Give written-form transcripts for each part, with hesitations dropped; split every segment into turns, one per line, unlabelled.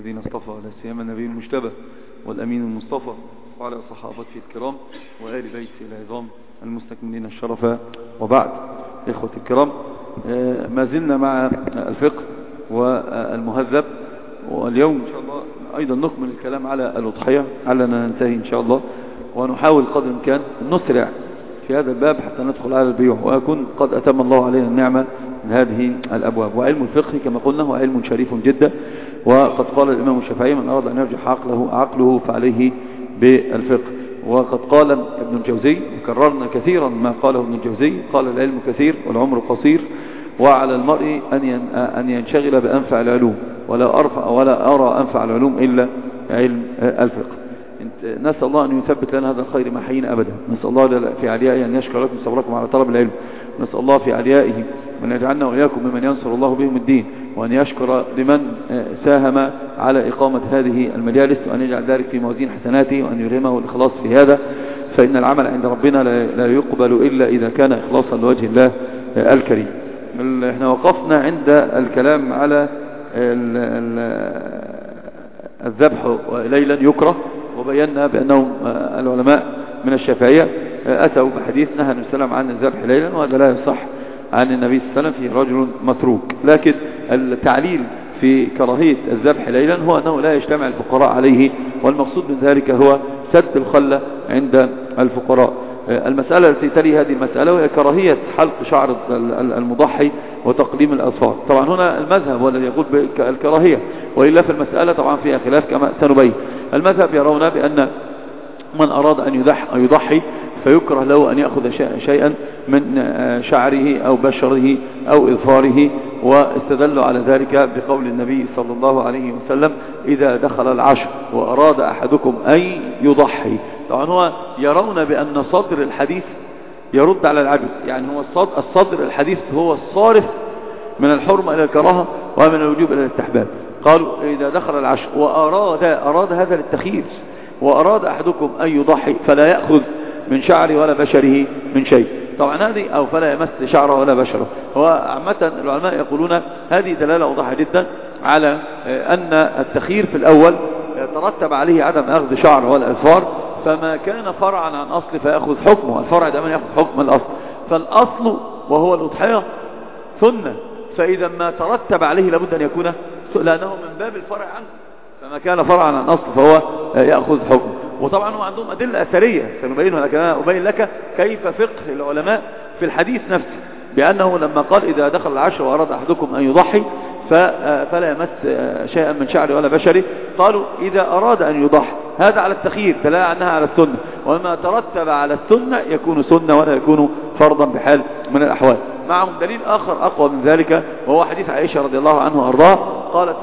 الذين اصطفى لا سيما النبي المجتبى والأمين المصطفى وعلى صحابته الكرام وآل بيته العظام المستكملين الشرف. وبعد، إخوة الكرام، ما زلنا مع الفقه والمهذب، واليوم إن شاء الله أيضا نكمل الكلام على الأضحية علنا ننتهي إن شاء الله، ونحاول قدر الإمكان نسرع في هذا الباب حتى ندخل على البيوع ويكون قد أتم الله علينا النعمة من هذه الأبواب. وعلم الفقه كما قلنا هو علم شريف جدا، وقد قال الإمام الشافعي: من أراد أن يرجح عقله فعليه بالفقه. وقد قال ابن الجوزي، وكررنا كثيرا ما قاله ابن الجوزي، قال: العلم كثير والعمر قصير، وعلى المرء أن ينشغل بأنفع العلوم، ولا أرى أنفع العلوم إلا علم الفقه. نسأل الله أن يثبت لنا هذا الخير ما حيينا أبدا. نسأل الله في عليائه أن يشكر لكم صبركم على طلب العلم. نسأل الله في عليائه وأن يجعلنا وإياكم ممن ينصر الله بهم الدين، وأن يشكر لمن ساهم على إقامة هذه المجالس، وأن يجعل ذلك في موازين حسناته، وأن يلهمه الإخلاص في هذا، فإن العمل عند ربنا لا يقبل إلا إذا كان إخلاصا لوجه الله الكريم. احنا وقفنا عند الكلام على الذبح ليلا يكره، وبينا بأنهم العلماء من الشافعية أتوا بحديث نهى النبي صلى الله عليه وسلم عن الذبح ليلا، وهذا لا يصح عن النبي صلى الله عليه وسلم، في رجل متروك. لكن التعليل في كراهية الذبح ليلا هو أنه لا يجتمع الفقراء عليه، والمقصود من ذلك هو سد الخلة عند الفقراء. المسألة التي تلي هذه المسألة وهي كراهية حلق شعر المضحي وتقليم الأظفار. طبعا هنا المذهب هو الذي يقول بالكراهية، وإلا في المسألة طبعا فيها خلاف كما سنبين. المذهب يرون بأن من أراد أن يضحي فيكره له أن يأخذ شيئا من شعره أو بشره أو إظفاره، واستدلوا على ذلك بقول النبي صلى الله عليه وسلم: إذا دخل العشر وأراد أحدكم أن يضحي. طبعا هو يرون بأن صدر الحديث يرد على العجز، يعني هو الصدر الحديث هو الصارف من الحرمة إلى الكراهة ومن الوجوب إلى الاستحباب. قالوا: إذا دخل العشر وأراد هذا للتخيير، وأراد أحدكم أن يضحي فلا يأخذ من شعره ولا بشره من شيء. طبعا هذه أو فلا يمس شعره ولا بشره. هو عامة العلماء يقولون هذه دلالة واضحة جدا على أن التخيير في الأول يترتب عليه عدم أخذ شعر ولا أظفار، فما كان فرعا عن أصل فيأخذ حكمه، الفرع دائما يأخذ حكم الأصل، فالأصل وهو الأضحية سنة، فإذا ما ترتب عليه لابد أن يكون لأنه من باب الفرع عنه، فما كان فرعا عن أصل فهو يأخذ حكمه. وطبعا هم عندهم أدلة أثرية سنبينها لك، أنا أبين لك كيف فقه العلماء في الحديث نفسه، بأنه لما قال: إذا دخل العشر وأراد أحدكم أن يضحي فلا يمس شيئا من شعره ولا بشره، قالوا: إذا أراد أن يضحي، هذا على التخيير دلالة عنها على السنة، وما ترتب على السنة يكون سنة ولا يكون فرضا بحال من الأحوال. معهم دليل آخر أقوى من ذلك، وهو حديث عائشة رضي الله عنه وأرضاها، قالت: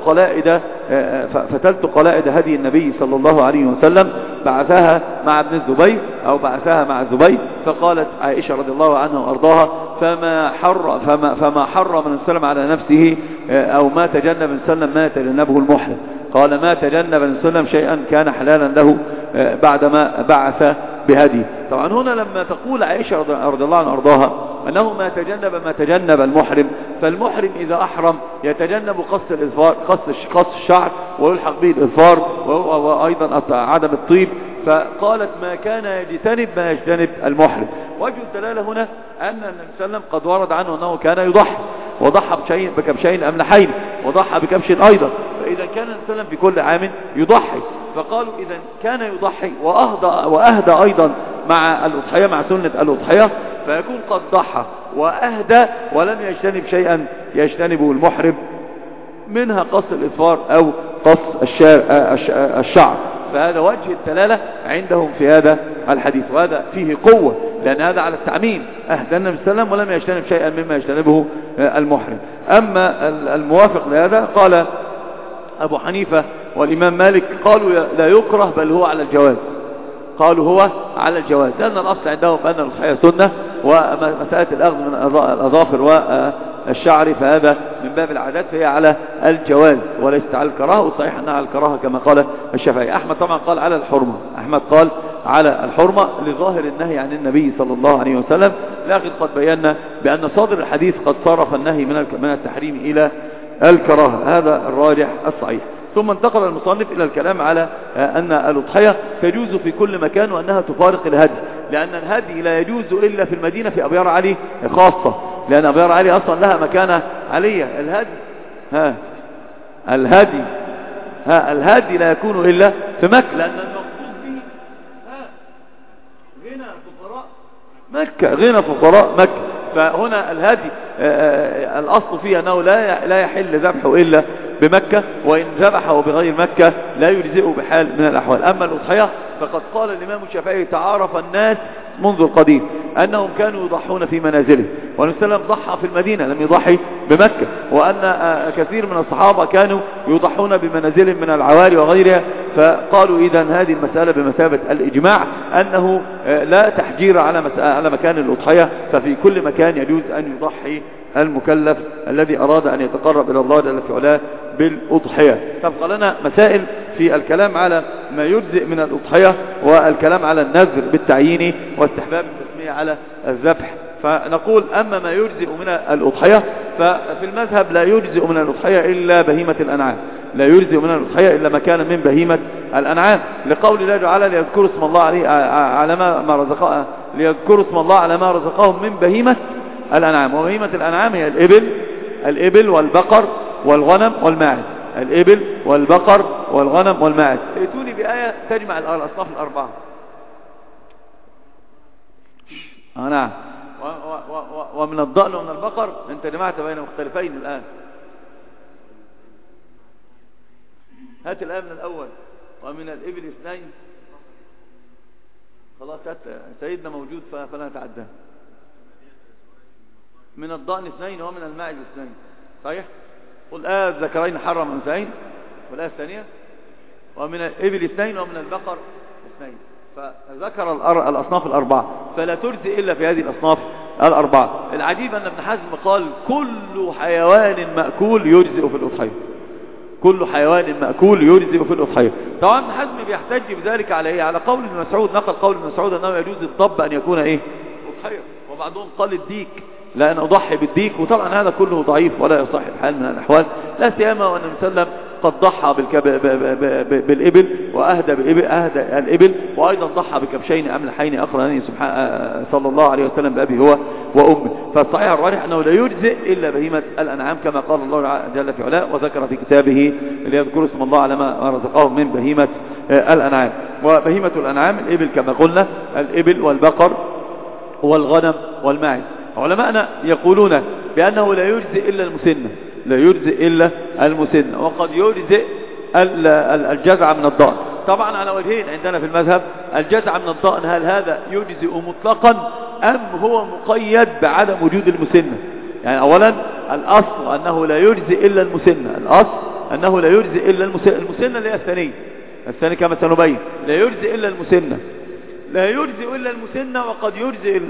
فتلت قلائد هدي النبي صلى الله عليه وسلم، بعثها مع ابن الزبير أو بعثها مع الزبير، فقالت عائشة رضي الله عنها وأرضاها: فما حرم النبي صلى الله عليه وسلم على نفسه أو ما تجنب النبي صلى الله عليه وسلم ما يتجنبه المحرم. قال: ما تجنب النبي صلى الله عليه وسلم شيئا كان حلالا له بعدما بعث بهدي. طبعا هنا لما تقول عائشة رضي الله عنها وأرضاها أنه ما تجنب المحرم، فالمحرم إذا أحرم يتجنب قص الإظفار، قص الشعر، ويلحق به الإظفار، وأيضا عدم الطيب، فقالت: ما كان يجتنب ما يجتنب المحرم. وجه الدلالة هنا أن النبي صلى الله عليه وسلم قد ورد عنه أنه كان يضحي، وضحى بكبشين أملحين، وضحى بكبش أيضا، فإذا كان النبي صلى الله عليه وسلم في كل عام يضحي، فقالوا إذا كان يضحي وأهدى أيضا مع الأضحية، مع سنة الأضحية، فيكون قد ضحى وأهدى ولم يجتنب شيئا يجتنبه المحرم، منها قص الإظفار أو قص الشعر. فهذا وجه الدلالة عندهم في هذا الحديث، وهذا فيه قوة، لأن هذا على التعميم، أهدى النبي صلى الله عليه وسلم ولم يجتنب شيئا مما يجتنبه المحرم. أما الموافق لهذا قال أبو حنيفة والإمام مالك، قالوا: لا يكره بل هو على الجواز. قالوا هو على الجواز، لأن الأصل عندهم بأن الأضحية سنة، ومسألة الأخذ من الأظافر والشعر فهذا من باب العادات، فهي على الجواز وليست على الكراهة، وصحيح أنها على الكراهة كما قال الشافعي. أحمد طبعا قال على الحرمة، أحمد قال على الحرمة لظاهر النهي عن النبي صلى الله عليه وسلم، لكن قد بينا بأن صادر الحديث قد صرف النهي من التحريم إلى الكراهة، هذا الراجح الصحيح. ثم انتقل المصنف إلى الكلام على أن الأضحية تجوز في كل مكان وأنها تفارق الهدي، لأن الهدي لا يجوز إلا في المدينة في أبيار علي خاصة، لأن أبيار علي أصلا لها مكانة علية. الهدي لا يكون إلا في مكة، لأن المقصود به غنى فقراء مكة، غنى فقراء مكة. فهنا الهدي الأصل فيه أنه لا يحل ذبحه إلا بمكة، وإن ذبحه بغير مكة لا يجزئه بحال من الأحوال. أما الأضحية فقد قال الإمام الشافعي تعارف الناس منذ القديم أنهم كانوا يضحون في منازله، والنبي صلى الله عليه وسلم ضحى في المدينة لم يضحي بمكة، وأن كثير من الصحابة كانوا يضحون بمنازلهم من العوالي وغيرها. فقالوا إذن هذه المسألة بمثابة الإجماع أنه لا تحجير على مكان الأضحية، ففي كل مكان يجوز أن يضحي المكلف الذي أراد أن يتقرب إلى الله جل في علاه بالأضحية. تبقى لنا مسائل في الكلام على ما يجزئ من الأضحية، والكلام على النذر بالتعيين، واستحباب التسمية على الذبح. فنقول أما ما يجزئ من الأضحية ففي المذهب لا يجزئ من الأضحية إلا بهيمة الأنعام، لا يجزئ من الأضحية إلا ما كان من بهيمة الأنعام، لقول الله تعالى ليذكروا اسم الله على ما رزقهم، ليذكروا اسم الله على ما رزقهم من بهيمة الأنعام. وبهيمة الأنعام هي الإبل والبقر والغنم والماعز، الإبل والبقر والغنم والماعز. ائتوني بآية تجمع الأصناف الأربعة. نعم. ومن الضأن ومن البقر انت جمعت بين مختلفين الآن. هات الآية من الأول. ومن الإبل اثنين. خلاص سيدنا موجود فلا نتعداه. من الضأن اثنين ومن الماعز اثنين. صحيح؟ قل الذكرين حرم أنثيين. والآية الثانية ومن الإبل اثنين ومن البقر اثنين. فذكر الأصناف الأربعة، فلا تجزئ إلا في هذه الأصناف الأربعة. العجيب أن ابن حزم قال كل حيوان مأكول يجزئ في الأضحية، كل حيوان مأكول يجزئ في الأضحية. طبعا ابن حزم بيحتج بذلك على إيه؟ على قول ابن مسعود، نقل قول ابن مسعود أنه يجوز الضب أن يكون إيه؟ أضحية. وبعضهم قال الديك، لا أن أضحي بالديك، وطبعا هذا كله ضعيف ولا يصح الحال من الأحوال، لا سيما وأن النبي صلى الله عليه وسلم قد ضحى بالإبل وأهدى الإبل، وأيضا ضحى بكبشين أملحين أقرنين صلى الله عليه وسلم بأبي هو وأمه. فالصحيح الراجح أنه لا يجزئ إلا بهيمة الأنعام كما قال الله جل في علاه، وذكر في كتابه ليذكروا اسم الله على ما رزقهم من بهيمة الأنعام. وبهيمة الأنعام الإبل كما قلنا، الإبل والبقر والغنم والماعز. علماءنا يقولون بأنه لا يجزئ إلا المسنة، لا يجزئ إلا المسنة، وقد يجزئ الجزع من الضأن. طبعا على وجهين عندنا في المذهب، الجزع من الضأن هل هذا يجزئ مطلقا أم هو مقيد بعدم وجود المسنة؟ يعني أولا الأصل أنه لا يجزئ إلا المسنة، الأصل أنه لا يجزئ إلا المسنة اللي هي الثاني كما سنبين، لا يجزئ إلا المسنة، لا يجزئ إلا المسنة، وقد يجزئ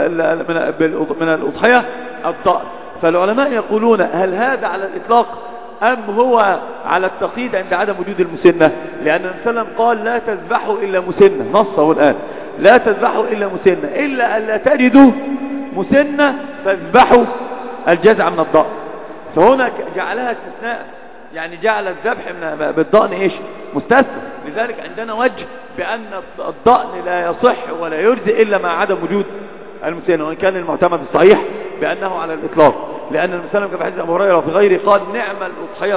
من الأضحية الضأن. فالعلماء يقولون هل هذا على الإطلاق أم هو على التقييد عند عدم وجود المسنة؟ لأن النبي صلى الله عليه وسلم قال لا تذبحوا إلا مسنة، نصه الآن لا تذبحوا إلا مسنة، إلا أن لا تجدوا مسنة فاذبحوا الجزع من الضأن. فهنا جعلها استثناء، يعني جعل الذبح بالضأن إيش؟ مستثنى. لذلك عندنا وجه بأن الضأن لا يصح ولا يجزئ إلا مع عدم وجود المسنة، وإن كان المعتمد الصحيح بأنه على الإطلاق، لأن المسلم كما حديث أبو هريرة وفي غيره قال نعم الأضحية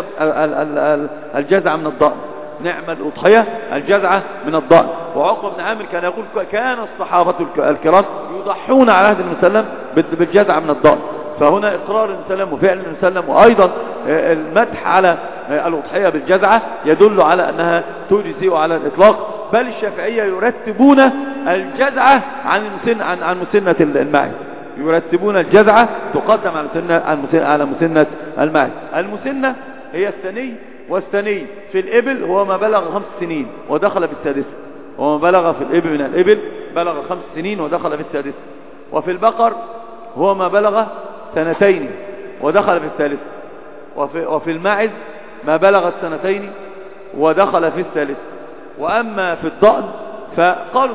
الجزع من الضأن، نعم الأضحية الجزعة من الضأن. وعقبة بن عامر كان يقول كان الصحابة الكرام يضحون على عهد المسلم بالجزعة من الضأن. فهنا إقرار المسلم وفعل المسلم، وأيضا المدح على الأضحية بالجزعة يدل على أنها تجزئ على الإطلاق، بل الشافعية يرتبون الجزعة عن مسنة الماعز، يرتبون الجزعة تقدم على مسنة الماعز. المسنة هي الثني، والثني في الإبل هو ما بلغ 5 سنين ودخل في السادسة، وما بلغ في الإبل من الإبل بلغ 5 سنين ودخل في السادسة. وفي البقر هو ما بلغ 2 ودخل في الثالثة. وفي الماعز ما بلغ 2 ودخل في الثالثة. وأما في الضأن فقالوا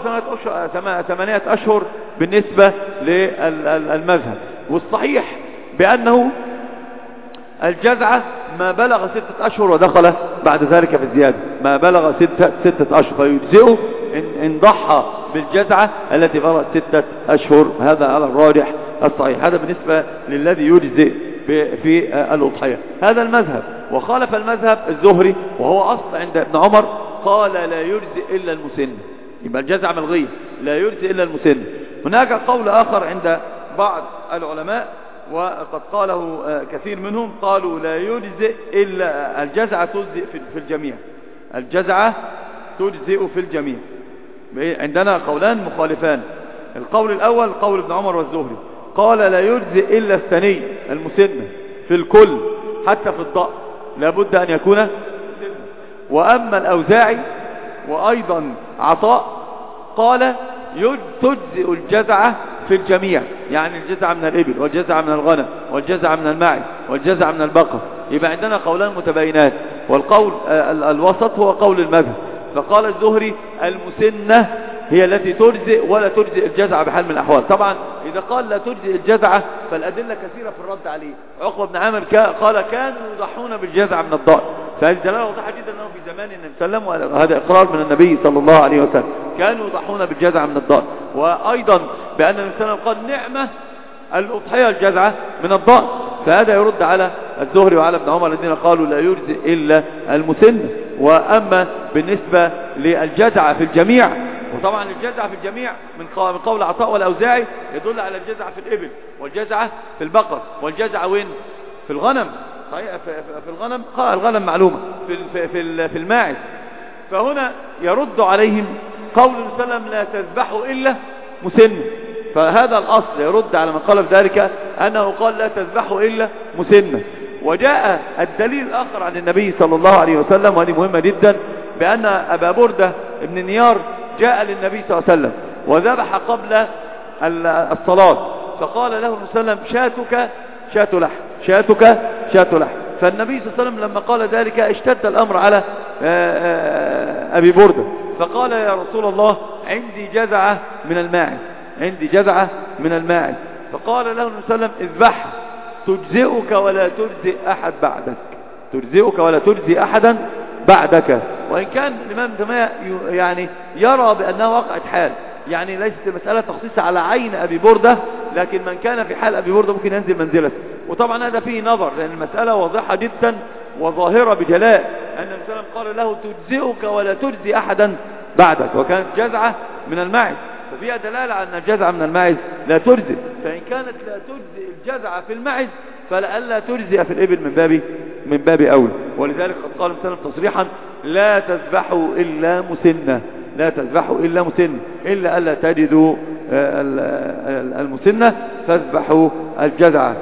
8 أشهر بالنسبة للمذهب، والصحيح بأنه الجزعة ما بلغ 6 أشهر ودخل بعد ذلك في الزيادة، ما بلغ 6 أشهر، فيجزئه إن ضحى بالجزعة التي بلغت 6 أشهر. هذا على الراجح الصحيح. هذا بالنسبة للذي يجزئ في الأضحية. هذا المذهب. وخالف المذهب الزهري وهو أصل عند ابن عمر، قال لا يجزئ إلا المسن، يبقى الجزعة ملغية، لا يجزئ إلا المسن. هناك قول آخر عند بعض العلماء وقد قاله كثير منهم، قالوا لا يجزئ إلا الجزعة، تجزئ في الجميع، الجزعة تجزئ في الجميع. عندنا قولان مخالفان. القول الأول قول ابن عمر والزهري، قال لا يجزئ إلا الثني المسنة في الكل حتى في الضأن، لابد أن يكون مسنة. وأما الأوزاعي وأيضا عطاء قال تجزئ الجزعة في الجميع، يعني الجزعة من الإبل والجزعة من الغنم والجزعة من الماعز والجزعة من البقر. يبقى عندنا قولان متباينات، والقول الوسط هو قول المذهب. فقال الزهري المسنة هي التي تجزئ ولا تجزئ الجزعة بحال من الأحوال. طبعا إذا قال لا تجزئ الجزعة فالأدلة كثيرة في الرد عليه. عقبة بن عامر قال كانوا يضحون بالجزعة من الضأن، فهذه دلالة واضحة جدا أنه في زمان النبي صلى الله عليه وسلم، وهذا إقرار من النبي صلى الله عليه وسلم، كانوا يضحون بالجزعة من الضأن. وأيضا بأن النبي صلى الله عليه وسلم قال نعمة الأضحية الجزعة من الضأن. فهذا يرد على الزهري وعلى ابن عمر الذين قالوا لا يجزئ إلا المسن. وأما بالنسبة للجزعة في الجميع، وطبعا الجزعة في الجميع من قول عطاء والأوزاعي يدل على الجزعة في الإبل والجزعة في البقر والجزعة وين؟ في الغنم. في الغنم الغنم معلومة، في الماعز. فهنا يرد عليهم قول النبي صلى الله عليه وسلم لا تذبحوا إلا مسن. فهذا الأصل يرد على من قال بذلك أنه قال لا تذبحوا إلا مسنة. وجاء الدليل الآخر عن النبي صلى الله عليه وسلم، وهذه مهمة جدا، بأن أبا بردة ابن نيار جاء للنبي صلى الله عليه وسلم وذبح قبل الصلاة، فقال له النبي صلى الله عليه وسلم شاتك شات لحم، شاتك شات لحم. فالنبي صلى الله عليه وسلم لما قال ذلك اشتد الأمر على أبي بردة، فقال يا رسول الله عندي جزعة من الماعز، عندي جزعة من الماعز. فقال له النبي صلى الله عليه وسلم اذبحها تجزئك ولا تجزئ أحد بعدك، تجزئك ولا تجزئ أحدا بعدك. وإن كان الإمام تيمية يعني يرى بأنها وقعت حال، يعني ليست المسألة تخصيص على عين أبي بردة، لكن من كان في حال أبي بردة ممكن ينزل منزلته. وطبعا هذا فيه نظر، لأن المسألة واضحة جدا وظاهرة بجلاء، أن النبي صلى الله عليه وسلم قال له تجزئك ولا تجزئ أحدا بعدك، وكانت جزعة من الماعز، ففيها دلالة على أن الجزعة من الماعز لا تجزئ. فإن كانت لا تجزئ الجزعة في الماعز فلألا تجزئ في الإبل من باب أولى. ولذلك قد قال مثلا تصريحا لا تذبحوا إلا مسنة، لا تذبحوا إلا مسنة، إلا ألا تجدوا المسنة فاذبحوا الجزعة.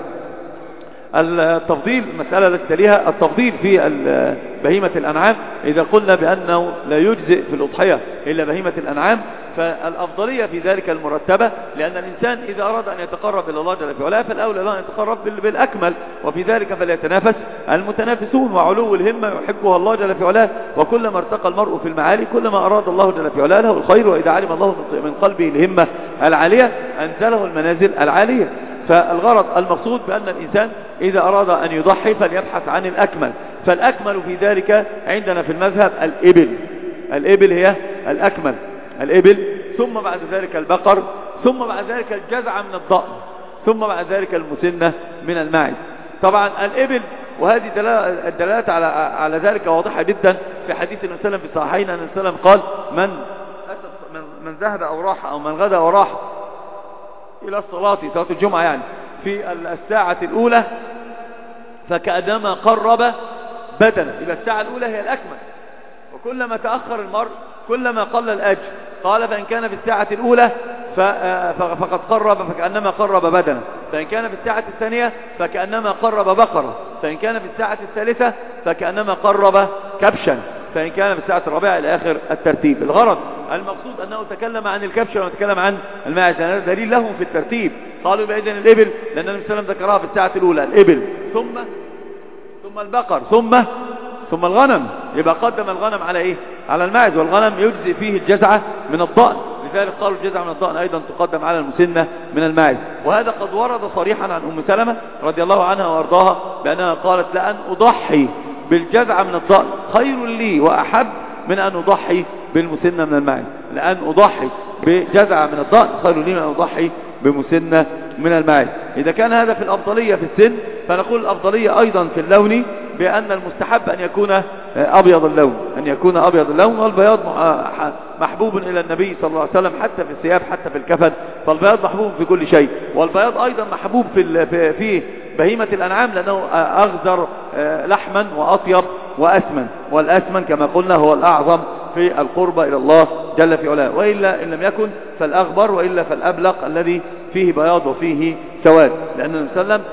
التفضيل مسألة التي تليها التفضيل في بهيمة الأنعام. إذا قلنا بأنه لا يجزئ في الأضحية إلا بهيمة الأنعام، فالأفضلية في ذلك المرتبة، لأن الإنسان إذا أراد أن يتقرب إلى الله جل في علاه فالأولى له أن يتقرب بالأكمل، وفي ذلك فليتنافس المتنافسون. وعلو الهمة يحبها الله جل في علاه، وكلما ارتقى المرء في المعالي كلما أراد الله جل في علاه له الخير، وإذا علم الله من قلبه الهمة العالية أنزله المنازل العالية. فالغرض المقصود بأن الإنسان إذا أراد أن يضحي فليبحث عن الأكمل، فالأكمل في ذلك عندنا في المذهب الإبل، الإبل هي الأكمل، الإبل، ثم بعد ذلك البقر، ثم بعد ذلك الجزعة من الضأن، ثم بعد ذلك المسنة من الماعز. طبعا الإبل، وهذه الدلالات على ذلك واضحة جدا في حديث النبي صلى الله عليه وسلم في الصحيحين، أن النبي صلى الله عليه وسلم قال من ذهب أو راح أو من غدا وراح إلى الصلاة، صلاة الجمعة يعني، في الساعة الأولى فكأنما قرب بدنه. يبقى الساعة الأولى هي الأكمل، وكلما تأخر المرء كلما قل الأجر. قال فإن كان في الساعة الأولى فقد قرب فكأنما قرب بدنه، فإن كان في الساعة الثانية فكأنما قرب بقرة، فإن كان في الساعة الثالثة فكأنما قرب كبشا، فإن كان في الساعة الرابعة إلى آخر الترتيب. الغرض المقصود أنه تكلم عن الكبش وتكلم عن الماعز، هذا دليل لهم في الترتيب. قالوا بإذن الإبل لأن النبي صلى الله عليه وسلم ذكرها في الساعة الأولى الإبل، ثم البقر، ثم الغنم. يبقى قدم الغنم على إيه؟ على الماعز. والغنم يجزي فيه الجزعة من الضأن لذلك قالوا الجزع من الضأن أيضا تقدم على المسنة من الماعز. وهذا قد ورد صريحا عن أم سلمة رضي الله عنها وأرضاها بأنها قالت لأن أضحي بالجزع من الضأن خير لي وأحب من أن أضحي بالمسنة من الماعز. لأن أضحي بجزع من الضأن خير لي من أن أضحي بمسنة من الماعز. إذا كان هذا في الأفضلية في السن، فنقول الأفضلية أيضا في اللون، بأن المستحب أن يكون أبيض اللون، أن يكون أبيض اللون. والبياض محبوب إلى النبي صلى الله عليه وسلم حتى في الثياب حتى في الكفن، فالبياض محبوب في كل شيء. والبياض أيضا محبوب في بهيمة الأنعام، لأنه أغزر لحما وأطيب وأسمن، والأسمن كما قلنا هو الأعظم في القربة إلى الله جل في علاه. وإلا إن لم يكن فالأغبر، وإلا فالأبلق الذي فيه بياض وفيه سواد، لأن النبي صلى الله عليه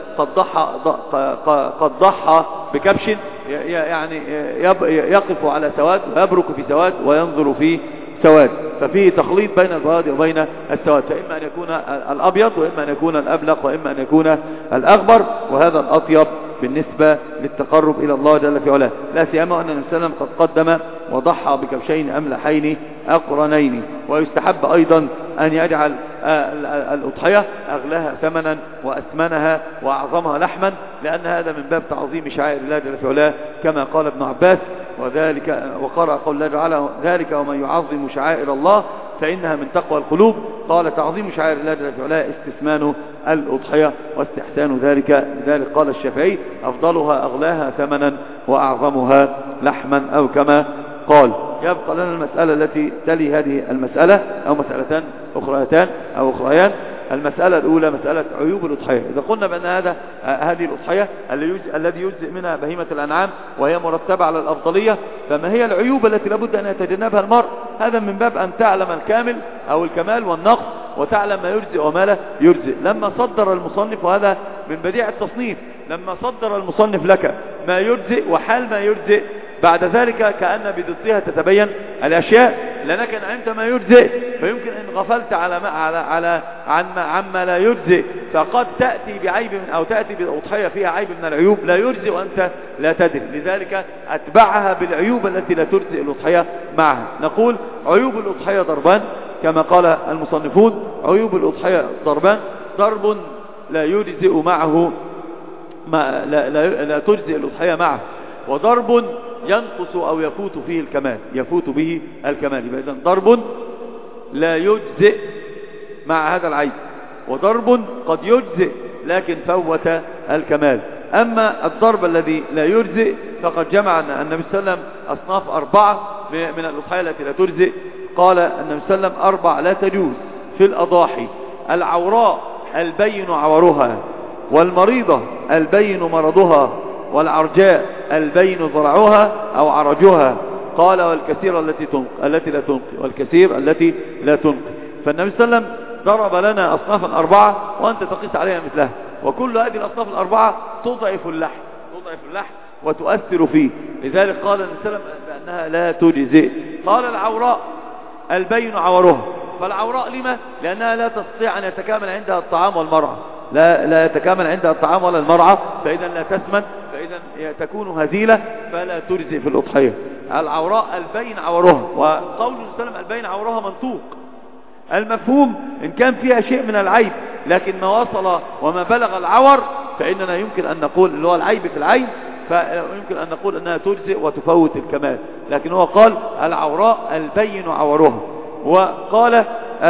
وسلم قد ضحى بكبش يعني يقف على سواد ويبرك في سواد وينظر في سواد، ففيه تخليط بين البياض وبين السواد، فإما أن يكون الأبيض وإما أن يكون الأبلق وإما أن يكون الأغبر، وهذا الأطيب بالنسبة للتقرب إلى الله جل في علاه. لا سيما أن النبي صلى الله عليه وسلم قد قدم وضحى بكبشين أملحين أقرنين. ويستحب أيضا أن يجعل الأضحية أغلاها ثمنا وأثمنها وأعظمها لحما، لأن هذا من باب تعظيم شعائر الله جل في علاه، كما قال ابن عباس وذلك وقرأ قول الله تعالى ذلك ومن يعظم شعائر الله فإنها من تقوى القلوب. قال تعظيم شعائر الله جل في علاه استثمان الأضحية واستحسان ذلك. لذلك قال الشافعي أفضلها أغلاها ثمنا وأعظمها لحما، أو كما قال. يبقى لنا المسألة التي تلي هذه المسألة، أو مسألتان أخريتان أو أخريان. المسألة الأولى مسألة عيوب الأضحية. إذا قلنا بأن هذه الأضحية الذي يجزئ منها بهيمة الأنعام وهي مرتبة على الأفضلية، فما هي العيوب التي لابد أن يتجنبها المرء؟ هذا من باب أن تعلم الكامل أو الكمال والنقص، وتعلم ما يجزئ وما لا يجزئ. لما صدر المصنف، وهذا من بديع التصنيف، لما صدر المصنف لك ما يجزئ وحال ما يجزئ، بعد ذلك كأن بضدها تتبين الأشياء، لأنك عندما يجزئ فيمكن أن غفلت عما لا يجزئ، فقد تأتي بعيب أو تأتي بأضحية فيها عيب من العيوب لا يجزئ وأنت لا تدري، لذلك أتبعها بالعيوب التي لا تجزئ الأضحية معها. نقول عيوب الأضحية ضربان كما قال المصنفون. عيوب الأضحية ضربان: ضرب لا يجزئ معه لا تجزئ الأضحية معه، وضرب ينقص أو يفوت فيه الكمال، يفوت به الكمال. يبقى إذن ضرب لا يجزئ مع هذا العيب، وضرب قد يجزئ لكن فوت الكمال. أما الضرب الذي لا يجزئ فقد جمع النبي صلى الله عليه وسلم أصناف 4 من الأضحية التي لا تجزئ. قال النبي صلى الله عليه وسلم 4 لا تجوز في الأضاحي: العوراء البين عورها، والمريضة البين مرضها، والعرجاء البين ضرعها أو عرجها. قال والكثير التي لا تنقي، والكثير التي لا تنقي. فالنبي صلى الله عليه وسلم ضرب لنا أصنافا 4 وأنت تقيس عليها مثلها، وكل هذه الأصناف 4 تضعف اللحم وتؤثر فيه. لذلك قال النبي صلى الله عليه وسلم بأنها لا تجزئ. قال العوراء البين عورها، فالعوراء لما؟ لأنها لا تستطيع أن يتكامل عندها الطعام والمرعى، لا يتكامل عندها الطعام ولا المرعى، فإذا لا تسمن، فإذا تكون هزيلة فلا تجزئ في الأضحية. العوراء البين عورها، وقول النبي صلى الله عليه وسلم البين عورها منطوق. المفهوم إن كان فيها شيء من العيب لكن ما وصل وما بلغ العور، فإننا يمكن أن نقول اللي هو العيب في العين، فيمكن أن نقول أنها تجزئ وتفوت الكمال. لكن هو قال العوراء البين عورها، وقال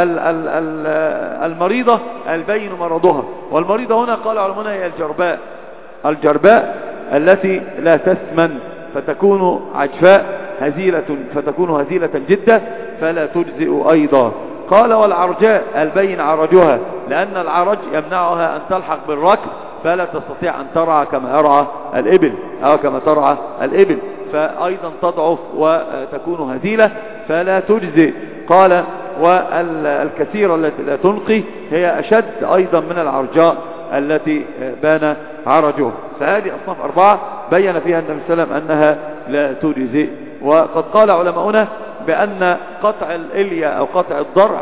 المريضة البين مرضها. والمريضة هنا قال علماء هي الجرباء التي لا تسمن فتكون عجفاء هزيلة، فتكون هزيلة جدا فلا تجزئ أيضا. قال والعرجاء البين عرجها، لأن العرج يمنعها أن تلحق بالركب فلا تستطيع أن ترعى كما يرعى الإبل أو كما ترعى الإبل، فأيضا تضعف وتكون هزيلة فلا تجزئ. قال والكثير التي لا تنقي هي أشد أيضا من العرجاء التي بان عرجها. فهذه أصناف 4 بين فيها النبي صلى الله عليه وسلم أنها لا تجزئ. وقد قال علماؤنا بأن قطع الإلية أو قطع الضرع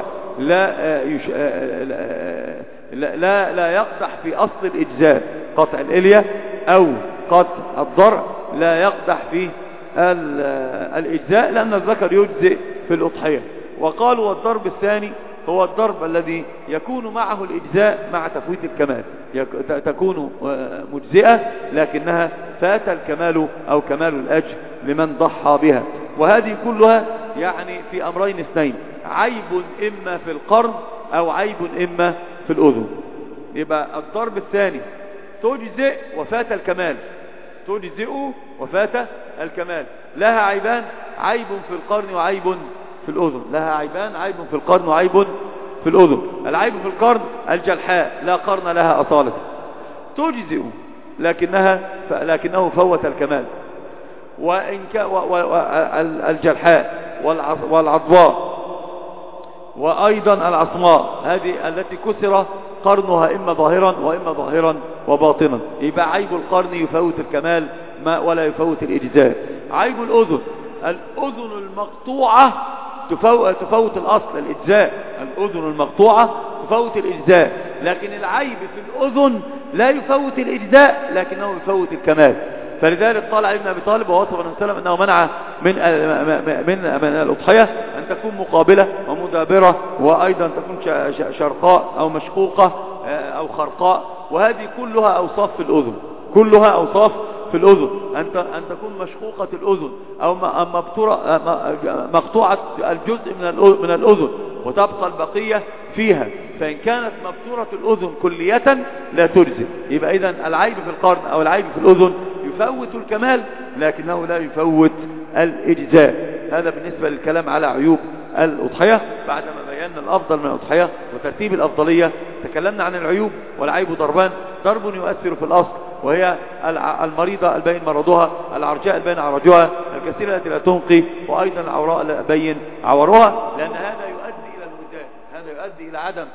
لا يقدح في أصل الإجزاء. قطع الإلية أو قطع الضرع لا يقدح في الإجزاء، لأن الذكر يجزئ في الأضحية، وقالوا والضرب الثاني هو الضرب الذي يكون معه الإجزاء مع تفويت الكمال، تكون مجزئة لكنها فات الكمال أو كمال الأجر لمن ضحى بها. وهذه كلها يعني في أمرين اثنين، عيب إما في القرن أو عيب إما في الأذن. يبقى الضرب الثاني تجزئ وفات الكمال، تجزئ وفات الكمال، لها عيبان، عيب في القرن وعيب في الأذن، لها عيبان، عيب في القرن وعيب في الأذن. العيب في القرن الجلحاء لا قرن لها أصالة، تجزئ لكنه فوت الكمال. وإن الجلحاء والعضواء وأيضا العصماء هذه التي كسر قرنها إما ظاهرا وإما ظاهرا وباطنا، يبقى عيب القرن يفوت الكمال ولا يفوت الإجزاء. عيب الأذن، الأذن المقطوعة تفوت الأصل الإجزاء، الأذن المقطوعة تفوت الإجزاء، لكن العيب في الأذن لا يفوت الإجزاء لكنه يفوت الكمال. فلذلك قال علي بن أبي طالب ووصف النبي صلى الله عليه وسلم أنه منع من الأضحية أن تكون مقابلة ومدابرة، وأيضا تكون شرقاء أو مشقوقة أو خرقاء، وهذه كلها أوصاف في الأذن، كلها أوصاف في الأذن، أن تكون مشقوقة الأذن أو مقطوعة الجزء من الأذن وتبقى البقية فيها. فإن كانت مبتورة الأذن كلية لا تجزئ. يبقى إذن العيب في القرن أو العيب في الأذن يفوت الكمال لكنه لا يفوت الإجزاء. هذا بالنسبة للكلام على عيوب الأضحية. بعدما بينا الأفضل من الأضحية وترتيب الأفضلية تكلمنا عن العيوب. والعيب ضربان، ضرب يؤثر في الأصل وهي المريضة البين مرضها، العرجاء البين عرجها، الكثيرة التي لا تنقي، وأيضا العوراء البين عورها، لأن هذا يؤدي إلى الهزال، هذا يؤدي إلى عدم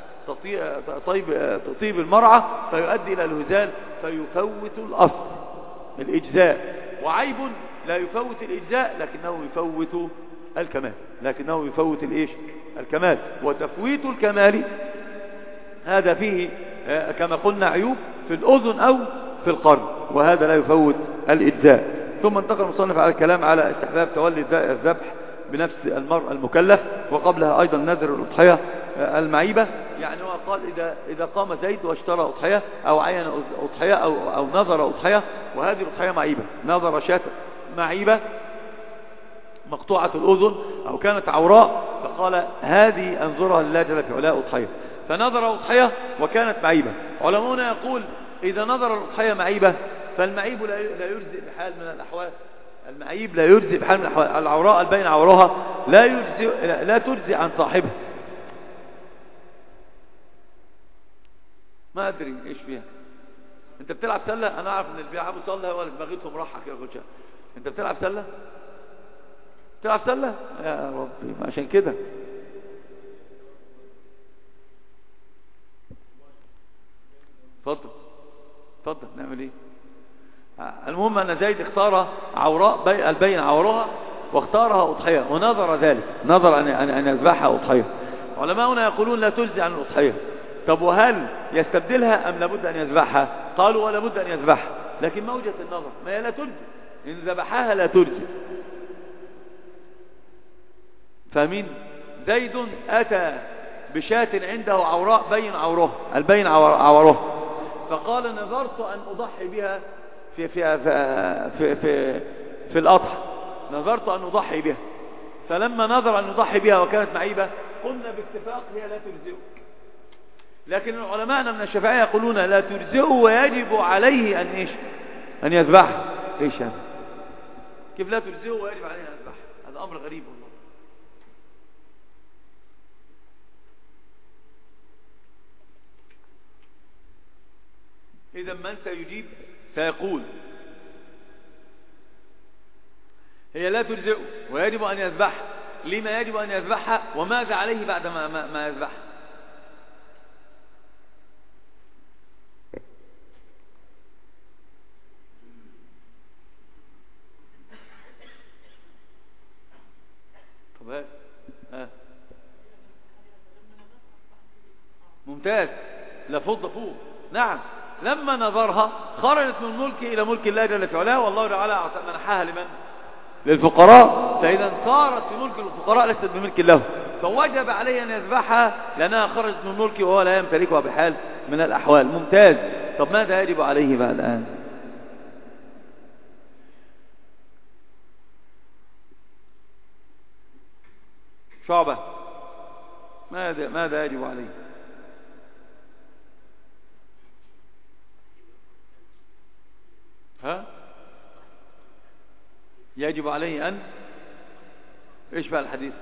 تطيب المرعى فيؤدي إلى الهزال فيفوت الأصل الإجزاء. وعيب لا يفوت الإجزاء لكنه يفوت الكمال، لكنه يفوت الإيش؟ الكمال. وتفويت الكمال هذا فيه كما قلنا عيوب في الأذن أو في القرن، وهذا لا يفوت الإجزاء. ثم انتقل المصنف على الكلام على استحباب تولي الذبح بنفس المرء المكلف، وقبلها أيضا نذر الأضحية المعيبة. يعني هو قال إذا قام زيد واشترى أضحية أو عين أضحية أو نظر أضحية، وهذه الأضحية معيبة، نظر شاة معيبة مقطوعة الأذن أو كانت عوراء، فقال هذه أنظرها لله جل في علاه أضحية، فنظر أضحية وكانت معيبة. علماؤنا يقول إذا نظر الأضحية معيبة فالمعيب لا يجزئ بحال من الأحوال، المعيب لا يجزئ بحال من الأحوال، العوراء البين عورها لا تجزئ عن صاحبها. ما أدري إيش فيها. أنت بتلعب سلة؟ أنا أعرف إن اللي بيلعبوا سلة هو اللي دماغتهم راحة كده. أنت بتلعب سلة؟ بتلعب سلة؟ يا ربي عشان كده. اتفضل نعمل ايه؟ المهم ان زيد اختار عوراء البين عورها واختارها أضحية ونظر ذلك، نظر ان يذبحها أضحية. علماؤنا يقولون لا تجزي عن الأضحية. طب وهل يستبدلها ام لابد ان يذبحها؟ قالوا ولا بد ان يذبحها، لكن ما وجهة النظر؟ ما هي لا تجزي، ان ذبحها لا تجزي. فاهمين؟ زيد اتى بشاة عنده عوراء بين عورها، البين عورها، فقال نظرت أن أضحي بها في الأضحى، نظرت أن أضحي بها. فلما نظر أن يضحي بها وكانت معيبة قلنا باتفاق هي لا تجزئه. لكن علماءنا من الشافعية يقولون لا تجزئه ويجب عليه أن يذبحها. إيش هذا؟ كيف لا تجزئه ويجب عليه أن يذبحها؟ هذا أمر غريب والله. إذا من سيجيب سيقول هي لا تجزئه ويجب أن يذبحها. لما يجب أن يذبحها وماذا عليه بعد ما يذبحها؟ طب ممتاز، لفض فوق. نعم، لما نظرها خرجت من ملك إلى ملك الله جل في علاه، والله تعالى منحها لمن؟ للفقراء. فإذا صارت في ملك الفقراء ليست بملك الله، فوجب عليه أن يذبحها لأنها خرجت من ملكه وهو لا يمتلكها بحال من الأحوال. ممتاز. طب ماذا يجب عليه بعد الآن؟ شعبة، ماذا يجب عليه؟ ها؟ يجب عليه أن إيش بقى الحديث؟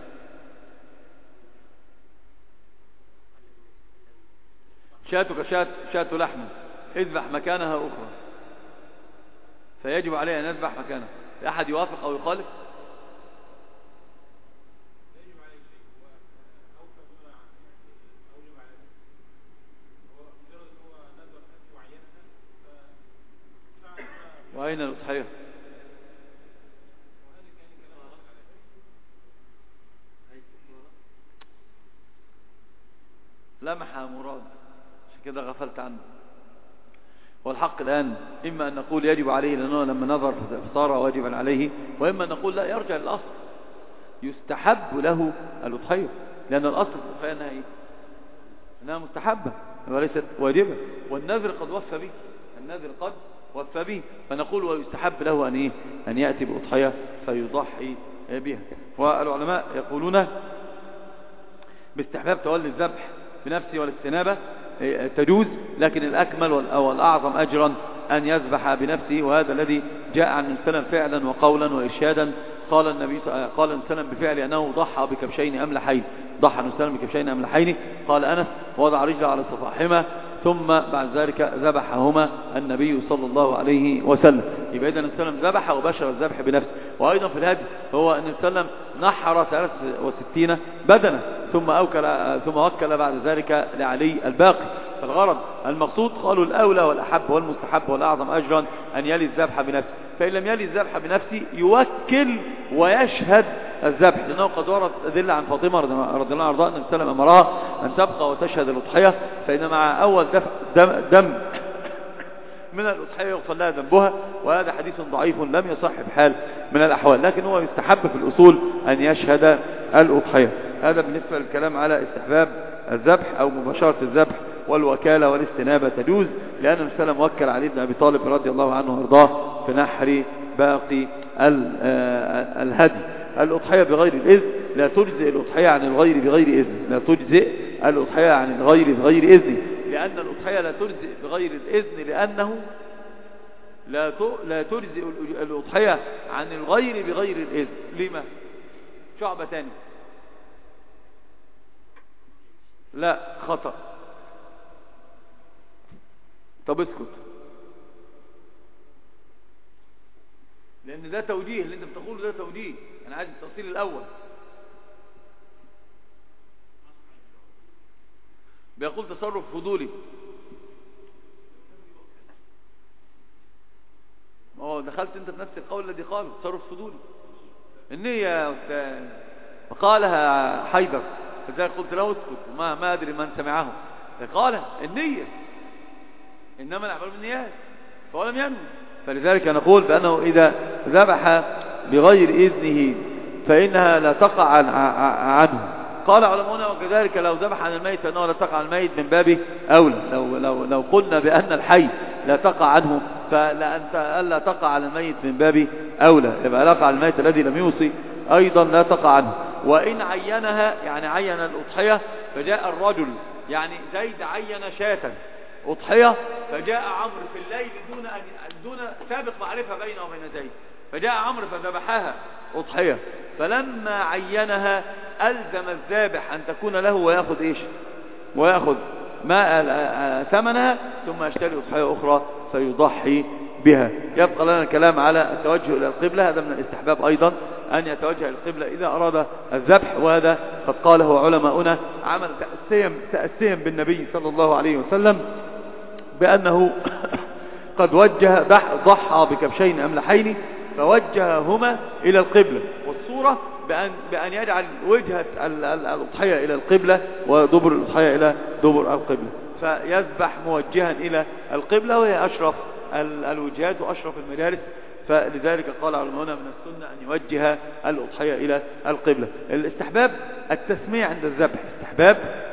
شاتك شاة لحم اذبح مكانها أخرى، فيجب عليه أن يذبح مكانها. أحد يوافق أو يخالف؟ وأين الأضحية؟ لمح مراد، عشان كده غفلت عنه. والحق الآن إما أن نقول يجب عليه لأنه لما نظر فصار واجبا عليه، وإما أن نقول لا، يرجع للأصل، يستحب له الأضحية، لأن الأصل في الأضحية أنها إيه؟ أنها مستحبة وليست واجبة، والنذر قد وفى به، النذر قد وفى به، فنقول ويستحب له أن إيه؟ أن يأتي بأضحية فيضحي بها. والعلماء يقولون باستحباب تولي الذبح بنفسه والاستنابة تجوز، لكن الأكمل والأعظم أجرا أن يذبح بنفسه، وهذا الذي جاء عن السلام فعلا وقولا وإرشادا. قال النبي السلام بفعل أنه ضحى بكبشين أملحين، ضحى السلام بكبشين أملحين، قال أنس وضع رجله على صفاحهما ثم بعد ذلك ذبحهما النبي صلى الله عليه وسلم. يبقى إذن السلام ذبح وبشر الذبح بنفسه. وأيضا في الهدي هو أن السلام نحر 63 بدنة ثم وكل بعد ذلك لعلي الباقي. فالغرض المقصود قالوا الأولى والأحب والمستحب والأعظم أجرا أن يلي الذبح بنفسه، فإن لم يلي الذبح بنفسه يوكل ويشهد الذبح، لأنه قد ورد أدلة عن فاطمة رضي الله عنها أن السلام أمرها أن تبقى وتشهد الأضحية، فإن مع أول دم من الأضحية يغفر لها ذنبها، وهذا حديث ضعيف لم يصح بحال من الأحوال، لكن هو يستحب في الأصول أن يشهد الأضحية. هذا بالنسبة للكلام على استحباب الذبح أو مباشرة الذبح، والوكالة والاستنابة تجوز، لأن السلام وكل علي بن أبي طالب رضي الله عنه وارضاه في نحر باقي الهدي. الأضحية بغير الإذن لا تجزئ الأضحية عن الغير بغير إذن، لا تجزئ الأضحية عن الغير بغير إذن، لأن الأضحية لا تجزئ بغير الإذن، لأنه لا تجزئ الأضحية عن الغير بغير الإذن. لما؟ شعبة تاني، لا خطأ. طب اسكت، لأن ده توجيه، اللي انت بتقوله ده توجيه، أنا عايز التفصيل الأول. بيقول تصرف فضولي، دخلت انت في نفس القول الذي قاله تصرف فضولي. النية يا أستاذ قالها حيدر، فذلك قلت له اسكت، ما أدري من سمعه، قال النية إنما الأعمال بالنيات، فهو لم ينوي. فلذلك نقول بأنه إذا ذبح بغير إذنه فإنها لا تقع عنه. قال علماؤنا وكذلك لو ذبح عن الميت فإنه لا تقع عن الميت من باب أولى. لو قلنا بأن الحي لا تقع عنه فألا تقع على الميت من باب أولى، يبقى لا تقع على الميت الذي لم يوصي أيضا لا تقع عنه. وإن عينها يعني عين الأضحية، فجاء الرجل يعني زيد عين شاة أضحية، فجاء عمرو في الليل دون سابق معرفة بينه وبين زيد، فجاء عمرو فذبحها أضحية، فلما عينها ألزم الذابح أن تكون له ويأخذ إيش؟ ويأخذ ما ثمنها ثم يشتري أضحية أخرى فيضحي بها. يبقى لنا الكلام على التوجه إلى القبلة، هذا من الاستحباب أيضا أن يتوجه إلى القبلة إذا أراد الذبح، وهذا قد قاله علماؤنا عمل تأسيا بالنبي صلى الله عليه وسلم بأنه قد ضحى بكبشين أملحين فوجههما إلى القبلة، والصورة بأن يجعل وجهة الأضحية إلى القبلة ودبر الأضحية إلى دبر القبلة، فيذبح موجها إلى القبلة، وهي أشرف الوجهات وأشرف المجالس فلذلك قال علماؤنا من السنة أن يوجه الأضحية إلى القبلة. الاستحباب التسمية عند الذبح، استحباب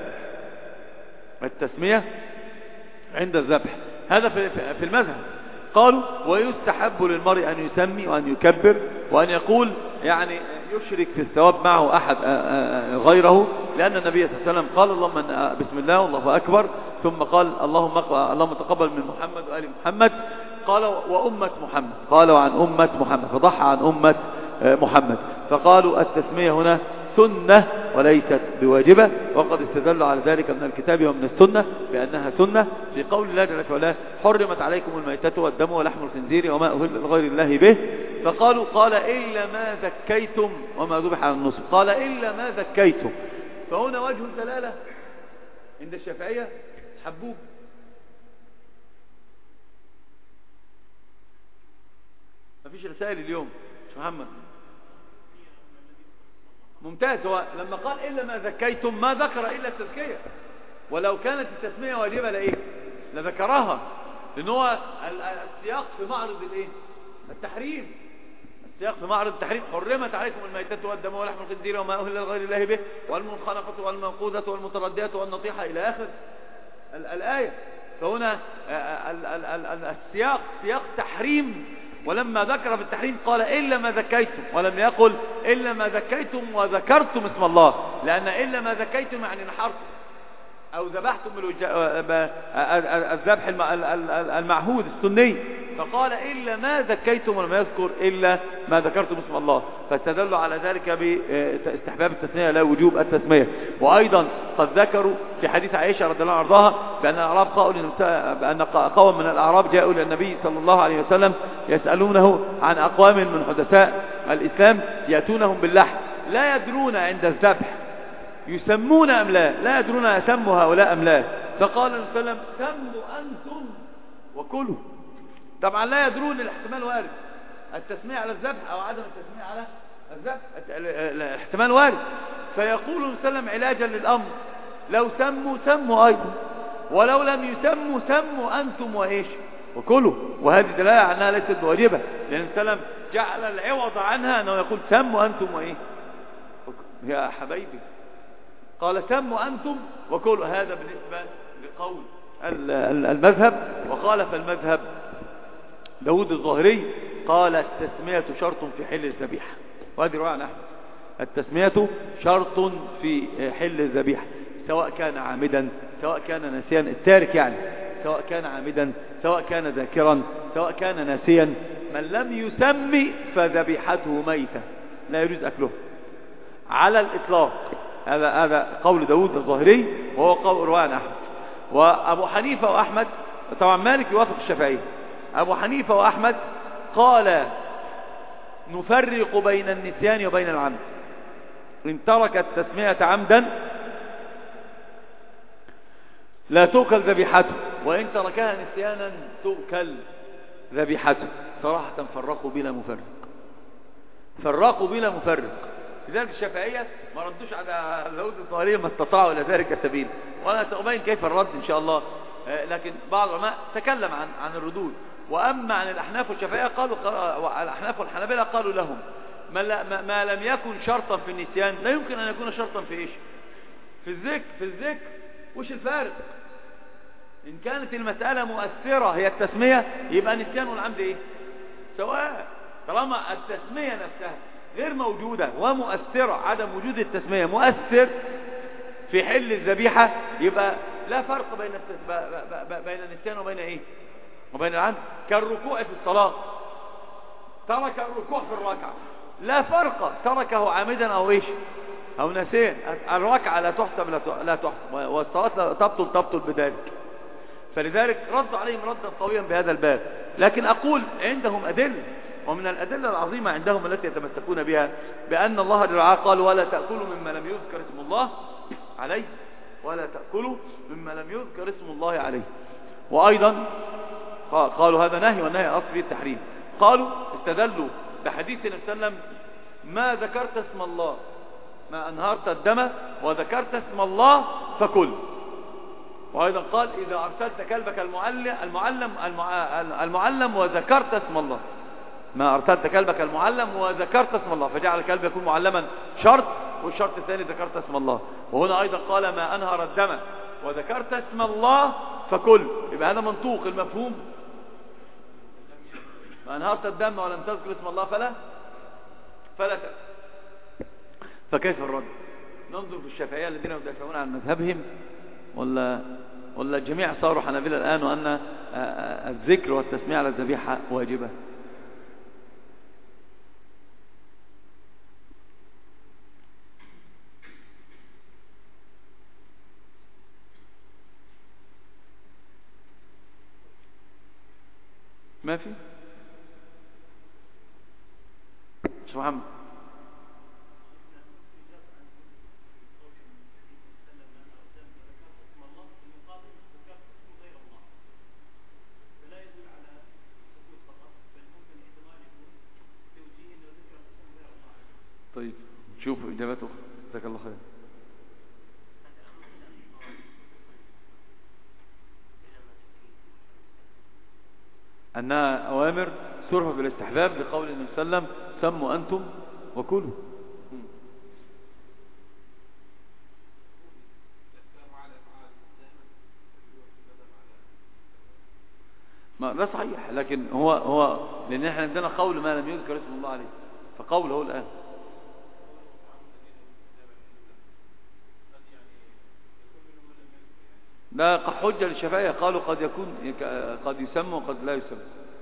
التسمية عند الذبح، هذا في المذهب. قالوا ويستحب للمرء أن يسمي وأن يكبر وأن يقول يعني يشرك في الثواب معه أحد غيره، لأن النبي صلى الله عليه وسلم قال اللهم بسم الله والله أكبر، ثم قال اللهم تقبل من محمد وآل محمد، قال وأمة محمد، قال عن أمة محمد، فضحى عن أمة محمد. فقالوا التسمية هنا سنة وليست بواجبة، وقد استدلوا على ذلك من الكتاب ومن السنة بأنها سنة في قول الله جل وعلا حرمت عليكم الميتة والدم ولحم الخنزير وما أهل لغير الله به. فقالوا قال إلا ما ذكيتم وما ذبح على النصب، قال إلا ما ذكيتم، فهنا وجه الدلالة عند الشافعية حبوب. مفيش رسائل اليوم مش محمد ممتاز. هو لما قال إلا ما ذكيتم ما ذكر إلا التذكية، ولو كانت التسمية واجبة لإيه لذكرها، لأن هو السياق في معرض الإيه التحريم، السياق في معرض التحريم حرمت عليكم الميتة والدم ولحم الخنزير وما أهل لغير الله به والمنخنقة والموقوذة والمتردية والنطيحة إلى آخر الآية. فهنا السياق سياق تحريم، ولما ذكر في التحريم قال إلا ما ذكيتم، ولم يقل إلا ما ذكيتم وذكرتم اسم الله، لأن إلا ما ذكيتم يعني نحرتم أو ذبحتم الذبح المعهود السني، فقال إلا ما ذكيتم ولم يذكر إلا ما ذكرتم اسم الله، فاستدلوا على ذلك باستحباب التسمية لا وجوب التسمية. وأيضا قد ذكروا في حديث عائشة رضي الله عنها بأن الأعراب بأن قوم من الأعراب جاءوا للنبي صلى الله عليه وسلم يسألونه عن أقوام من حدثاء الإسلام يأتونهم باللحم لا يدرون عند الذبح يسمون أم لا يدرون يسموا هؤلاء أم لا، فقال النبي صلى الله عليه وسلم سموا أنتم وكلوا. طبعا لا يدرون، الاحتمال وارد، التسمية على الذبح أو عدم التسمية على الذبح الاحتمال وارد. فيقول النبي صلى الله عليه وسلم علاجا للأمر لو سموا أيضا، ولو لم يسموا سموا أنتم وإيش وكلوا. وهذه دلالة على أنها ليست بواجبة، لأن النبي صلى الله عليه وسلم جعل العوض عنها أنه يقول سموا أنتم وإيه يا حبايبي، قال سموا أنتم وكلوا. هذا بالنسبة لقول المذهب. وخالف المذهب داود الظاهري قال التسمية شرط في حل الذبيحة، وهذه رواية عن أحمد، التسمية شرط في حل الذبيحة سواء كان عامدا سواء كان ناسيا، التارك يعني، سواء كان عامدا سواء كان ذاكرا سواء كان ناسيا، من لم يسمي فذبيحته ميتة لا يجوز أكله على الإطلاق. هذا قول داود الظاهري وهو قول رواية عن أحمد. وأبو حنيفة وأحمد، طبعا مالك يوافق الشافعي، أبو حنيفة وأحمد قال نفرق بين النسيان وبين العمد، إن ترك التسمية عمدا لا تؤكل ذبيحته، وإن تركها نسيانا تؤكل ذبيحته. صراحة فرقوا بلا مفرق، فرقوا بلا مفرق. لذلك الشافعية ما ردوش على داود الظاهري ما استطاعوا إلى ذلك السبيل، وأنا سأبين كيف الرد إن شاء الله. لكن بعض العلماء تكلم عن الردود. وأما عن الأحناف والشافعية قالوا، الأحناف والحنابلة قالوا لهم ما لم يكن شرطا في النسيان لا يمكن أن يكون شرطا في إيش في الذكر. وش الفارق؟ إن كانت المسألة مؤثرة هي التسمية يبقى النسيان والعمد إيه سواء، طالما التسمية نفسها غير موجودة ومؤثرة، عدم وجود التسمية مؤثر في حل الذبيحة، يبقى لا فرق بين النسيان وبين إيه وبين العمد. كالركوع في الصلاة، ترك الركوع في الركعة لا فرق، تركه عامدا أو إيش أو نسيان، الركعة لا تحسب لا تحسب، والصلاة تبطل بذلك. فلذلك ردوا عليهم ردا قويا بهذا الباب. لكن أقول عندهم أدلة، ومن الأدلة العظيمة عندهم التي يتمسكون بها بأن الله جل وعلا قال ولا تأكلوا مما لم يذكر اسم الله عليه، ولا تأكلوا مما لم يذكر اسم الله عليه. وأيضا قالوا هذا نهي، والنهي أصل فيه التحريم. قالوا استدلوا بحديث النبي صلى الله عليه وسلم ما ذكرت اسم الله، ما أنهرت الدم وذكرت اسم الله فكل. وأيضا قال إذا أرسلت كلبك المعلم وذكرت اسم الله ما أرسلت كلبك المعلم وذكرت اسم الله، فجعل الكلب يكون معلما شرط، والشرط الثاني ذكرت اسم الله. وهنا أيضا قال ما أنهر الدم وذكرت اسم الله فكل، يبقى هذا منطوق المفهوم. ما أنهرت الدم ولم تذكر اسم الله فلا تأكل. فكيف الرد؟ ننظر في الشافعية الذين يدافعون عن مذهبهم، ولا الجميع صاروا حنابلة الآن وأن الذكر والتسميع على الذبيحة واجبة؟ ما في شو محمد؟ طيب شوفوا إجابته، جزاك الله خير. أنها أوامر سرها بالاستحباب لقول النبي صلى الله عليه وسلم سموا أنتم وكلوا. ما لا صحيح، لكن هو لأن احنا عندنا قول ما لم يذكر اسم الله عليه، فقول هو الآن لا حجة للشافعية، قالوا قد يكون قد يسمى وقد لا يسمى.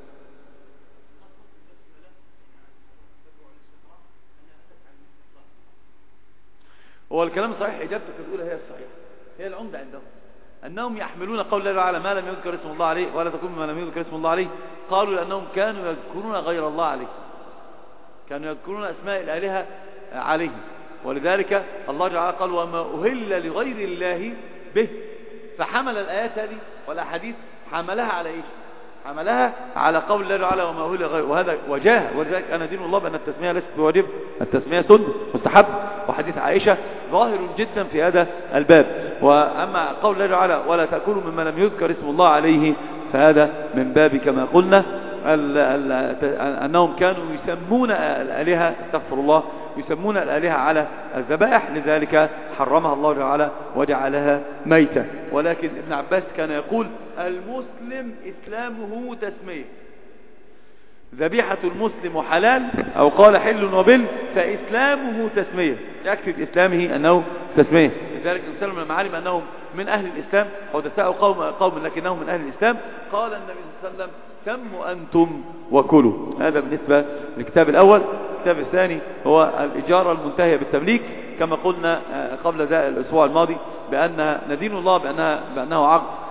هو الكلام صحيح، إجابتك الأولى هي الصحيح، هي العمدة عندهم، أنهم يحملون قول الله على ما لم يذكر اسم الله عليه ولا تكون ما لم يذكر اسم الله عليه. قالوا لأنهم كانوا يذكرون غير الله عليه، كانوا يذكرون أسماء الآلهة عليه، ولذلك الله جل وعلا قال وما أهل لغير الله به. فحمل الآيات هذه والأحاديث حملها على إيش؟ حملها على قول الله تعالى وما أهل لغيره، وهذا وجاه. ولذلك أنا دين الله بأن التسمية ليست بواجب، التسمية سنة مستحب، وحديث عائشة ظاهر جدا في هذا الباب. وأما قول الله تعالى ولا تأكلوا مما لم يذكر اسم الله عليه، فهذا من باب كما قلنا أنهم كانوا يسمون الآلهة، استغفر الله، يسمون الآلهة على الذبائح، لذلك حرمها الله تعالى وجعلها ميتة. ولكن ابن عباس كان يقول المسلم إسلامه تسمية، ذبيحة المسلم حلال، أو قال حل وبل، فإسلامه تسمية، يكفي بإسلامه أنه تسمية. لذلك نسلم لما علم أنهم من أهل الإسلام، حدثاء قوم لكنهم من أهل الإسلام، قال النبي صلى الله عليه وسلم سموا أنتم وكلوا. هذا بالنسبة للكتاب الأول. الكتاب الثاني هو الإجارة المنتهية بالتمليك، كما قلنا قبل ذا الأسبوع الماضي بأن ندين الله بأنه عقد